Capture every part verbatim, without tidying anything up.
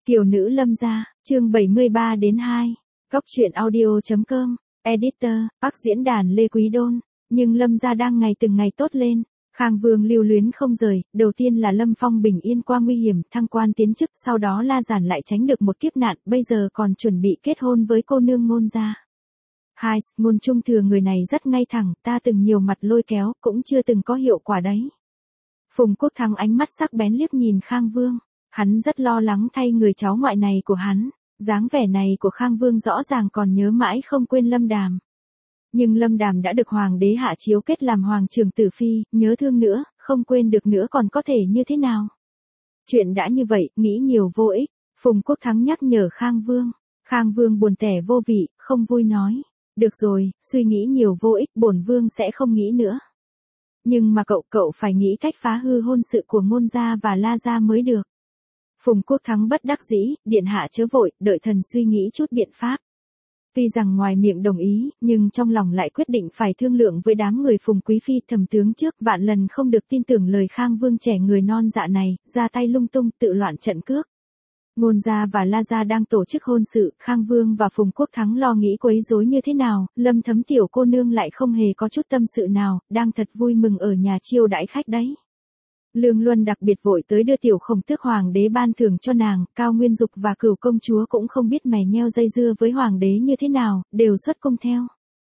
Kiều nữ Lâm gia, chương bảy mươi ba đến hai. Góc truyện audio chấm com, Editor, Bắc diễn đàn Lê Quý Đôn. Nhưng Lâm gia đang ngày từng ngày tốt lên. Khang Vương lưu luyến không rời, đầu tiên là Lâm Phong bình yên qua nguy hiểm, thăng quan tiến chức, sau đó La Giản lại tránh được một kiếp nạn, bây giờ còn chuẩn bị kết hôn với cô nương Ngôn gia. Hai, Ngôn Trung Thừa người này rất ngay thẳng, ta từng nhiều mặt lôi kéo, cũng chưa từng có hiệu quả đấy. Phùng Quốc Thắng ánh mắt sắc bén liếc nhìn Khang Vương. Hắn rất lo lắng thay người cháu ngoại này của hắn, dáng vẻ này của Khang Vương rõ ràng còn nhớ mãi không quên Lâm Đàm. Nhưng Lâm Đàm đã được Hoàng đế hạ chiếu kết làm Hoàng trưởng tử phi, nhớ thương nữa, không quên được nữa còn có thể như thế nào. Chuyện đã như vậy, nghĩ nhiều vô ích, Phùng Quốc Thắng nhắc nhở Khang Vương. Khang Vương buồn tẻ vô vị, không vui nói. Được rồi, suy nghĩ nhiều vô ích, bổn Vương sẽ không nghĩ nữa. Nhưng mà cậu, cậu phải nghĩ cách phá hư hôn sự của Ngôn gia và La gia mới được. Phùng Quốc Thắng bất đắc dĩ, điện hạ chớ vội, đợi thần suy nghĩ chút biện pháp. Tuy rằng ngoài miệng đồng ý, nhưng trong lòng lại quyết định phải thương lượng với đám người Phùng Quý Phi thẩm tướng trước, vạn lần không được tin tưởng lời Khang Vương trẻ người non dạ này, ra tay lung tung, tự loạn trận cước. Ngôn gia và La gia đang tổ chức hôn sự, Khang Vương và Phùng Quốc Thắng lo nghĩ quấy rối như thế nào, Lâm Thấm tiểu cô nương lại không hề có chút tâm sự nào, đang thật vui mừng ở nhà chiêu đãi khách đấy. Lương Luân đặc biệt vội tới đưa tiểu Khổng Tước Hoàng đế ban thưởng cho nàng, Cao Nguyên Dục và Cửu công chúa cũng không biết mè nheo dây dưa với Hoàng đế như thế nào, đều xuất cung theo.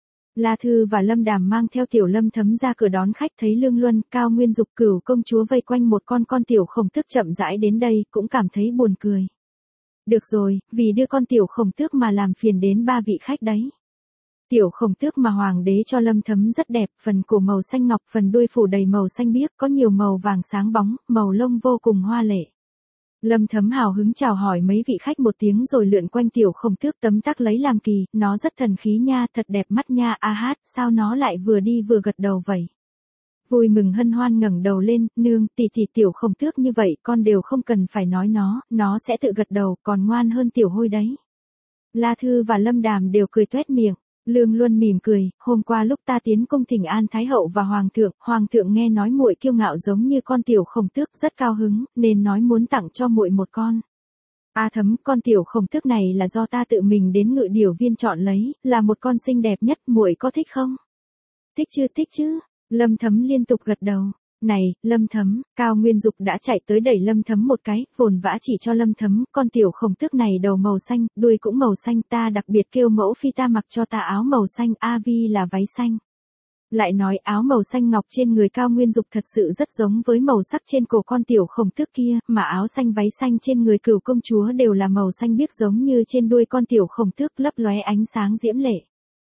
La Thư và Lâm Đàm mang theo tiểu Lâm Thấm ra cửa đón khách, thấy Lương Luân, Cao Nguyên Dục, Cửu công chúa vây quanh một con con tiểu Khổng Tước chậm rãi đến đây, cũng cảm thấy buồn cười. Được rồi, vì đưa con tiểu Khổng Tước mà làm phiền đến ba vị khách đấy. Tiểu Khổng Tước mà Hoàng đế cho Lâm Thấm rất đẹp, phần cổ màu xanh ngọc, phần đuôi phủ đầy màu xanh biếc, có nhiều màu vàng sáng bóng, màu lông vô cùng hoa lệ. Lâm Thấm hào hứng chào hỏi mấy vị khách một tiếng rồi lượn quanh tiểu Khổng Tước tấm tắc lấy làm kỳ, nó rất thần khí nha, thật đẹp mắt nha, a hát, sao nó lại vừa đi vừa gật đầu vậy? Vui mừng hân hoan ngẩng đầu lên, nương, tỷ tỷ tiểu Khổng Tước như vậy, con đều không cần phải nói nó, nó sẽ tự gật đầu, còn ngoan hơn tiểu Hôi đấy. La Thư và Lâm Đàm đều cười toét miệng. Lương Luân mỉm cười, hôm qua lúc ta tiến cung thỉnh an Thái hậu và Hoàng thượng, Hoàng thượng nghe nói muội kiêu ngạo giống như con tiểu Khổng Tước, rất cao hứng, nên nói muốn tặng cho muội một con. A Thấm, con tiểu Khổng Tước này là do ta tự mình đến Ngự Điểu Viên chọn lấy, là một con xinh đẹp nhất, muội có thích không? Thích chứ, thích chứ. Lâm Thấm liên tục gật đầu. Này, Lâm Thấm, Cao Nguyên Dục đã chạy tới đẩy Lâm Thấm một cái, vồn vã chỉ cho Lâm Thấm, con tiểu Khổng Tước này đầu màu xanh, đuôi cũng màu xanh, ta đặc biệt kêu mẫu phi ta mặc cho ta áo màu xanh, A Vi là váy xanh. Lại nói áo màu xanh ngọc trên người Cao Nguyên Dục thật sự rất giống với màu sắc trên cổ con tiểu Khổng Tước kia, mà áo xanh váy xanh trên người Cửu công chúa đều là màu xanh biếc giống như trên đuôi con tiểu Khổng Tước, lấp lóe ánh sáng diễm lệ.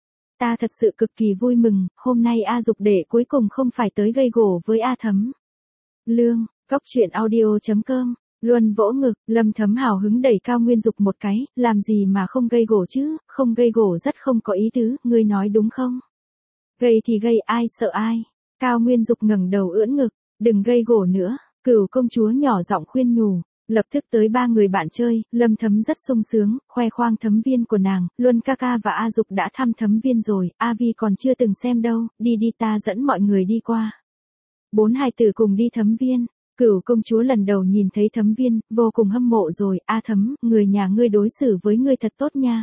Ta thật sự cực kỳ vui mừng, hôm nay A Dục đệ cuối cùng không phải tới gây gổ với A Thấm. Lương, góc truyện audio chấm com, Luân vỗ ngực, Lâm Thấm hào hứng đẩy Cao Nguyên Dục một cái, làm gì mà không gây gổ chứ, không gây gổ rất không có ý tứ, ngươi nói đúng không? Gây thì gây, ai sợ ai? Cao Nguyên Dục ngẩng đầu ưỡn ngực, đừng gây gổ nữa, Cửu công chúa nhỏ giọng khuyên nhủ. Lập tức tới ba người bạn chơi, Lâm Thấm rất sung sướng, khoe khoang thấm viên của nàng, Luân ca ca và A Dục đã thăm thấm viên rồi, A Vi còn chưa từng xem đâu, đi đi ta dẫn mọi người đi qua. Bốn hài tử cùng đi thấm viên, Cửu công chúa lần đầu nhìn thấy thấm viên, vô cùng hâm mộ rồi, A Thấm, người nhà ngươi đối xử với ngươi thật tốt nha.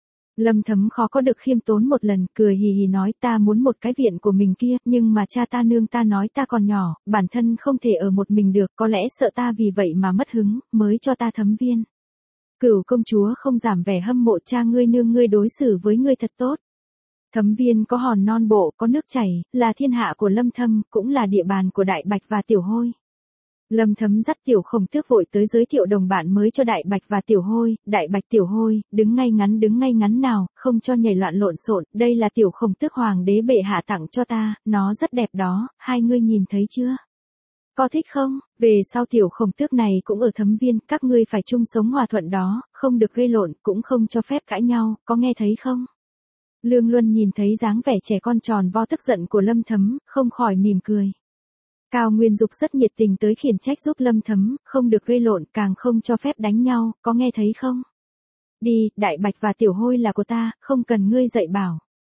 Lâm Thấm khó có được khiêm tốn một lần, cười hì hì nói ta muốn một cái viện của mình kia, nhưng mà cha ta nương ta nói ta còn nhỏ, bản thân không thể ở một mình được, có lẽ sợ ta vì vậy mà mất hứng, mới cho ta thấm viên. Cửu công chúa không giảm vẻ hâm mộ, cha ngươi nương ngươi đối xử với ngươi thật tốt. Thấm viên có hòn non bộ, có nước chảy, là thiên hạ của Lâm Thâm, cũng là địa bàn của Đại Bạch và Tiểu Hôi. Lâm Thấm dắt tiểu Khổng Tước vội tới giới thiệu đồng bạn mới cho Đại Bạch và Tiểu Hôi, Đại Bạch Tiểu Hôi, đứng ngay ngắn đứng ngay ngắn nào, không cho nhảy loạn lộn xộn, đây là tiểu Khổng Tước Hoàng đế bệ hạ tặng cho ta, nó rất đẹp đó, hai ngươi nhìn thấy chưa? Có thích không? Về sau tiểu Khổng Tước này cũng ở thấm viên, các ngươi phải chung sống hòa thuận đó, không được gây lộn, cũng không cho phép cãi nhau, có nghe thấy không? Lương Luân nhìn thấy dáng vẻ trẻ con tròn vo tức giận của Lâm Thấm, không khỏi mỉm cười. Cao Nguyên Dục rất nhiệt tình tới khiển trách giúp Lâm Thấm, không được gây lộn, càng không cho phép đánh nhau, có nghe thấy không? Đi, Đại Bạch và Tiểu Hôi là của ta, không cần ngươi dạy bảo.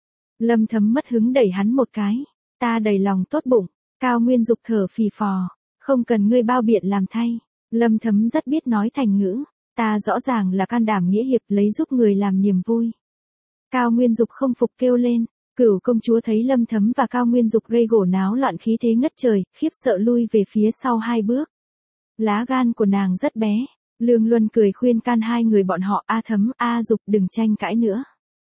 Lâm Thấm mất hứng đẩy hắn một cái, ta đầy lòng tốt bụng, Cao Nguyên Dục thở phì phò, không cần ngươi bao biện làm thay. Lâm Thấm rất biết nói thành ngữ, ta rõ ràng là can đảm nghĩa hiệp lấy giúp người làm niềm vui. Cao Nguyên Dục không phục kêu lên. Cửu công chúa thấy Lâm Thấm và Cao Nguyên Dục gây gổ náo loạn khí thế ngất trời, khiếp sợ lui về phía sau hai bước. Lá gan của nàng rất bé. Lương Luân cười khuyên can hai người bọn họ, A Thấm, A Dục đừng tranh cãi nữa.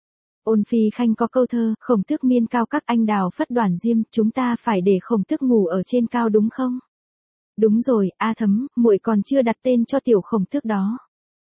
Ôn Phi Khanh có câu thơ, khổng tước miên cao các anh đào phất đoàn diêm, chúng ta phải để khổng tước ngủ ở trên cao đúng không? Đúng rồi, A Thấm, muội còn chưa đặt tên cho tiểu khổng tước đó.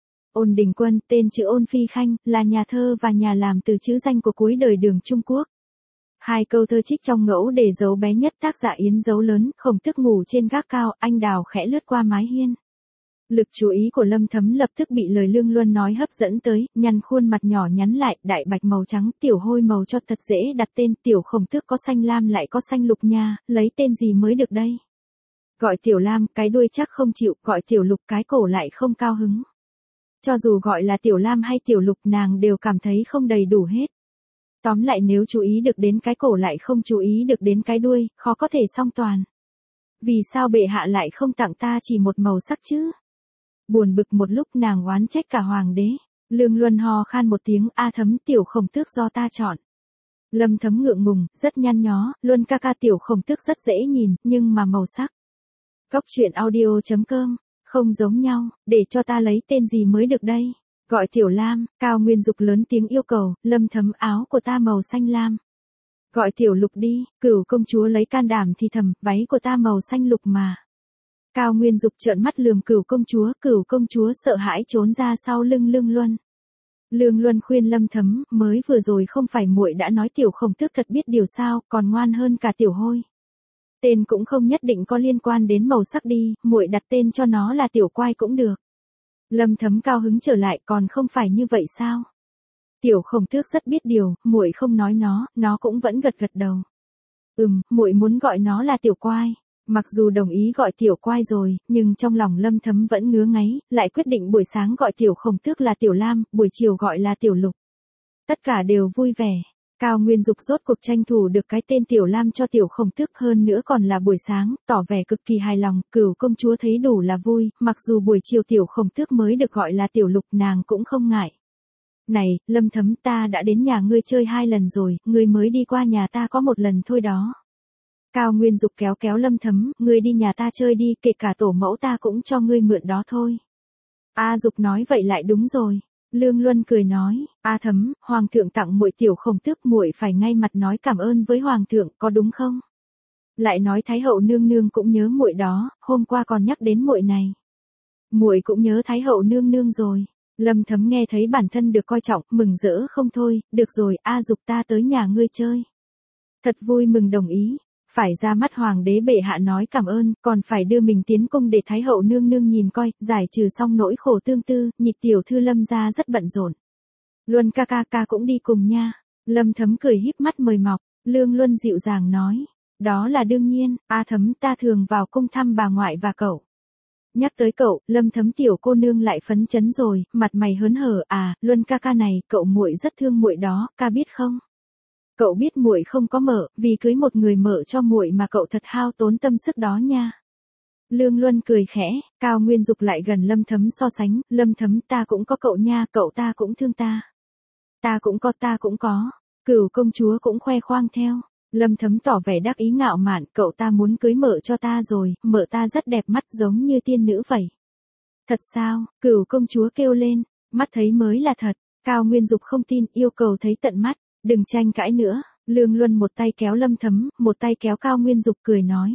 Ôn Đình Quân, tên chữ Ôn Phi Khanh, là nhà thơ và nhà làm từ chữ danh của cuối đời Đường Trung Quốc. Hai câu thơ trích trong ngẫu để dấu bé nhất tác giả Yến dấu lớn, khổng tước ngủ trên gác cao, anh đào khẽ lướt qua mái hiên. Lực chú ý của Lâm Thấm lập tức bị lời Lương Luân nói hấp dẫn tới, nhăn khuôn mặt nhỏ nhắn lại, đại bạch màu trắng, tiểu hôi màu cho thật dễ đặt tên, tiểu khổng tước có xanh lam lại có xanh lục nha, lấy tên gì mới được đây? Gọi tiểu lam, cái đuôi chắc không chịu, gọi tiểu lục cái cổ lại không cao hứng. Cho dù gọi là tiểu lam hay tiểu lục nàng đều cảm thấy không đầy đủ hết. Tóm lại nếu chú ý được đến cái cổ lại không chú ý được đến cái đuôi, khó có thể song toàn. Vì sao bệ hạ lại không tặng ta chỉ một màu sắc chứ? Buồn bực một lúc nàng oán trách cả hoàng đế. Lương Luân ho khan một tiếng, A Thấm, tiểu khổng tước do ta chọn. Lâm Thấm ngượng ngùng, rất nhăn nhó, Luân ca ca tiểu khổng tước rất dễ nhìn, nhưng mà màu sắc. Góc truyện audio chấm com, không giống nhau, để cho ta lấy tên gì mới được đây? Gọi tiểu lam, Cao Nguyên Dục lớn tiếng yêu cầu, Lâm Thấm áo của ta màu xanh lam. Gọi tiểu lục đi, Cửu công chúa lấy can đảm thì thầm, váy của ta màu xanh lục mà. Cao Nguyên Dục trợn mắt lườm Cửu công chúa, Cửu công chúa sợ hãi trốn ra sau lưng Lương Luân. Lương Luân khuyên Lâm Thấm, mới vừa rồi không phải muội đã nói tiểu khổng tước thật biết điều sao, còn ngoan hơn cả tiểu hôi. Tên cũng không nhất định có liên quan đến màu sắc đi, muội đặt tên cho nó là tiểu quai cũng được. Lâm Thấm cao hứng trở lại, còn không phải như vậy sao? Tiểu khổng tước rất biết điều, muội không nói nó, nó cũng vẫn gật gật đầu. Ừm, muội muốn gọi nó là tiểu quai. Mặc dù đồng ý gọi tiểu quai rồi, nhưng trong lòng Lâm Thấm vẫn ngứa ngáy, lại quyết định buổi sáng gọi tiểu khổng tước là tiểu lam, buổi chiều gọi là tiểu lục. Tất cả đều vui vẻ. Cao Nguyên Dục rốt cuộc tranh thủ được cái tên tiểu lam cho tiểu khổng tước, hơn nữa còn là buổi sáng, tỏ vẻ cực kỳ hài lòng, Cửu công chúa thấy đủ là vui, mặc dù buổi chiều tiểu khổng tước mới được gọi là tiểu lục nàng cũng không ngại. Này, Lâm Thấm, ta đã đến nhà ngươi chơi hai lần rồi, ngươi mới đi qua nhà ta có một lần thôi đó. Cao Nguyên Dục kéo kéo Lâm Thấm, ngươi đi nhà ta chơi đi, kể cả tổ mẫu ta cũng cho ngươi mượn đó thôi. A Dục nói vậy lại đúng rồi. Lương Luân cười nói, A Thấm, hoàng thượng tặng muội tiểu khổng tước, muội phải ngay mặt nói cảm ơn với hoàng thượng, có đúng không? Lại nói thái hậu nương nương cũng nhớ muội đó, hôm qua còn nhắc đến muội này. Muội cũng nhớ thái hậu nương nương rồi. Lâm Thấm nghe thấy bản thân được coi trọng, mừng rỡ không thôi, được rồi, A Dục ta tới nhà ngươi chơi. Thật vui mừng đồng ý. Phải ra mắt hoàng đế bệ hạ nói cảm ơn, còn phải đưa mình tiến cung để thái hậu nương nương nhìn coi, giải trừ xong nỗi khổ tương tư, nhị tiểu thư Lâm gia rất bận rộn. Luân ca ca ca cũng đi cùng nha. Lâm Thấm cười híp mắt mời mọc, Lương Luân dịu dàng nói, đó là đương nhiên, A Thấm ta thường vào cung thăm bà ngoại và cậu. Nhắc tới cậu, Lâm Thấm tiểu cô nương lại phấn chấn rồi, mặt mày hớn hở, à, Luân ca ca này, cậu muội rất thương muội đó, ca biết không? Cậu biết muội không có mợ, vì cưới một người mợ cho muội mà cậu thật hao tốn tâm sức đó nha. Lương Luân cười khẽ, Cao Nguyên Dục lại gần Lâm Thấm so sánh, Lâm Thấm ta cũng có cậu nha, cậu ta cũng thương ta. Ta cũng có ta cũng có. Cửu công chúa cũng khoe khoang theo. Lâm Thấm tỏ vẻ đắc ý ngạo mạn, cậu ta muốn cưới mợ cho ta rồi, mợ ta rất đẹp mắt giống như tiên nữ vậy. Thật sao? Cửu công chúa kêu lên, mắt thấy mới là thật. Cao Nguyên Dục không tin, yêu cầu thấy tận mắt. Đừng tranh cãi nữa, Lương Luân một tay kéo Lâm Thấm, một tay kéo Cao Nguyên Dục cười nói.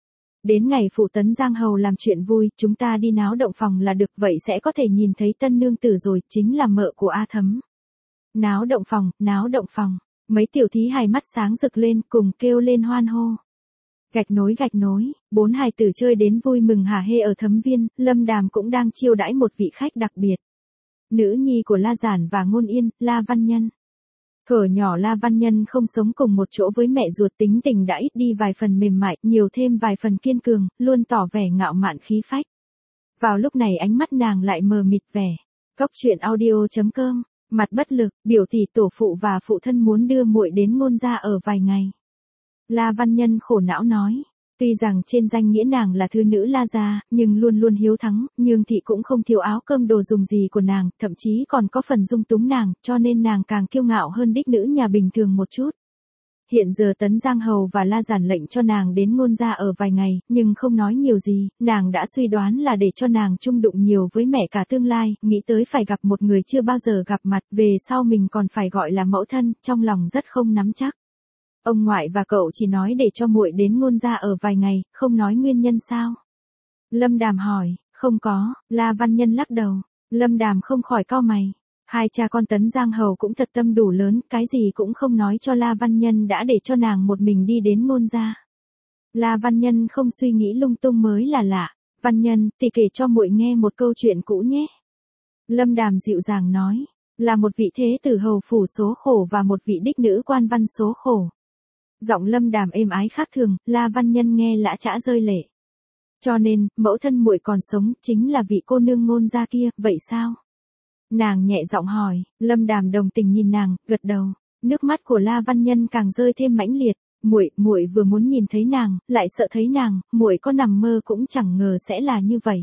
Đến ngày phụ tấn Giang Hầu làm chuyện vui, chúng ta đi náo động phòng là được, vậy sẽ có thể nhìn thấy tân nương tử rồi, chính là mợ của A Thấm. Náo động phòng, náo động phòng, mấy tiểu thí hài mắt sáng rực lên, cùng kêu lên hoan hô. Gạch nối gạch nối, bốn hài tử chơi đến vui mừng hả hê ở Thấm Viên, Lâm Đàm cũng đang chiêu đãi một vị khách đặc biệt. Nữ nhi của La Giản và Ngôn Yên, La Văn Nhân. Thuở nhỏ La Văn Nhân không sống cùng một chỗ với mẹ ruột, tính tình đã ít đi vài phần mềm mại, nhiều thêm vài phần kiên cường, luôn tỏ vẻ ngạo mạn khí phách. Vào lúc này ánh mắt nàng lại mờ mịt vẻ. Góc truyện audio chấm com, mặt bất lực, biểu tỷ tổ phụ và phụ thân muốn đưa muội đến Ngôn gia ở vài ngày. La Văn Nhân khổ não nói, Tuy rằng trên danh nghĩa nàng là thư nữ La gia, nhưng luôn luôn hiếu thắng, Nhường thị cũng không thiếu áo cơm đồ dùng gì của nàng, thậm chí còn có phần dung túng nàng, cho nên nàng càng kiêu ngạo hơn đích nữ nhà bình thường một chút. Hiện giờ Tấn Giang Hầu và La Giản lệnh cho nàng đến Ngôn gia ở vài ngày, nhưng không nói nhiều gì, nàng đã suy đoán là để cho nàng chung đụng nhiều với mẹ cả tương lai, nghĩ tới phải gặp một người chưa bao giờ gặp mặt, về sau mình còn phải gọi là mẫu thân, trong lòng rất không nắm chắc. Ông ngoại và cậu chỉ nói để cho muội đến Ngôn gia ở vài ngày, không nói nguyên nhân sao? Lâm Đàm hỏi, không có, La Văn Nhân lắc đầu. Lâm Đàm không khỏi cau mày. Hai cha con Tấn Giang Hầu cũng thật tâm đủ lớn, cái gì cũng không nói cho La Văn Nhân đã để cho nàng một mình đi đến Ngôn gia. La Văn Nhân không suy nghĩ lung tung mới là lạ. Văn Nhân, tỷ kể cho muội nghe một câu chuyện cũ nhé. Lâm Đàm dịu dàng nói, là một vị thế tử hầu phủ số khổ và một vị đích nữ quan văn số khổ. Giọng Lâm Đàm êm ái khác thường, La Văn Nhân nghe lã chã rơi lệ. Cho nên, mẫu thân muội còn sống, chính là vị cô nương Ngôn gia kia, vậy sao? Nàng nhẹ giọng hỏi, Lâm Đàm đồng tình nhìn nàng, gật đầu. Nước mắt của La Văn Nhân càng rơi thêm mãnh liệt, muội, muội vừa muốn nhìn thấy nàng, lại sợ thấy nàng, muội có nằm mơ cũng chẳng ngờ sẽ là như vậy.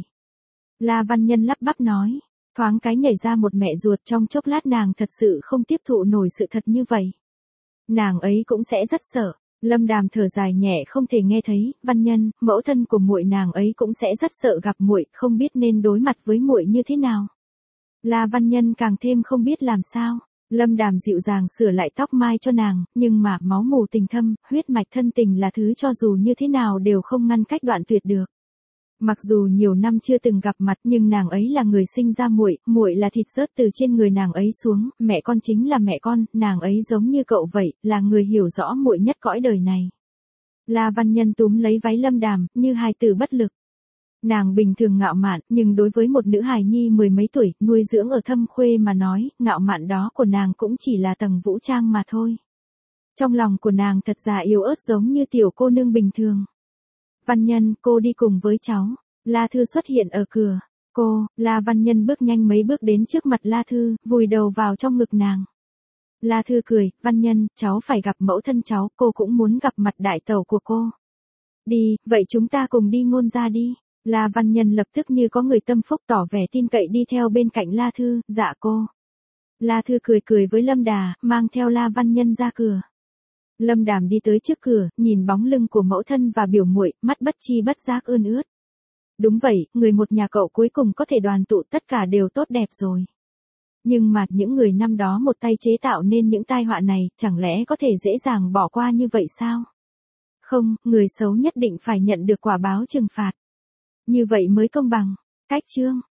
La Văn Nhân lắp bắp nói, thoáng cái nhảy ra một mẹ ruột, trong chốc lát nàng thật sự không tiếp thụ nổi sự thật như vậy. Nàng ấy cũng sẽ rất sợ. Lâm Đàm thở dài nhẹ không thể nghe thấy, Văn Nhân, mẫu thân của muội nàng ấy cũng sẽ rất sợ gặp muội, không biết nên đối mặt với muội như thế nào. La Văn Nhân càng thêm không biết làm sao. Lâm Đàm dịu dàng sửa lại tóc mai cho nàng, nhưng mà máu mù tình thâm, huyết mạch thân tình là thứ cho dù như thế nào đều không ngăn cách đoạn tuyệt được. Mặc dù nhiều năm chưa từng gặp mặt, nhưng nàng ấy là người sinh ra muội, muội là thịt rớt từ trên người nàng ấy xuống, mẹ con chính là mẹ con, nàng ấy giống như cậu vậy, là người hiểu rõ muội nhất cõi đời này. La Văn Nhân túm lấy váy Lâm Đàm, như hài tử bất lực. Nàng bình thường ngạo mạn, nhưng đối với một nữ hài nhi mười mấy tuổi, nuôi dưỡng ở Thâm Khuê mà nói, ngạo mạn đó của nàng cũng chỉ là tầng vũ trang mà thôi. Trong lòng của nàng thật ra yếu ớt giống như tiểu cô nương bình thường. Văn Nhân, cô đi cùng với cháu. La Thư xuất hiện ở cửa. Cô, La Văn Nhân bước nhanh mấy bước đến trước mặt La Thư, vùi đầu vào trong ngực nàng. La Thư cười, Văn Nhân, cháu phải gặp mẫu thân cháu, cô cũng muốn gặp mặt đại tẩu của cô. Đi, vậy chúng ta cùng đi Ngôn gia đi. La Văn Nhân lập tức như có người tâm phúc tỏ vẻ tin cậy đi theo bên cạnh La Thư, dạ cô. La Thư cười cười với Lâm Đà, mang theo La Văn Nhân ra cửa. Lâm Đàm đi tới trước cửa, nhìn bóng lưng của mẫu thân và biểu muội, mắt bất chi bất giác ươn ướt. Đúng vậy, người một nhà cậu cuối cùng có thể đoàn tụ, tất cả đều tốt đẹp rồi. Nhưng mà những người năm đó một tay chế tạo nên những tai họa này, chẳng lẽ có thể dễ dàng bỏ qua như vậy sao? Không, người xấu nhất định phải nhận được quả báo trừng phạt. Như vậy mới công bằng. Cách chương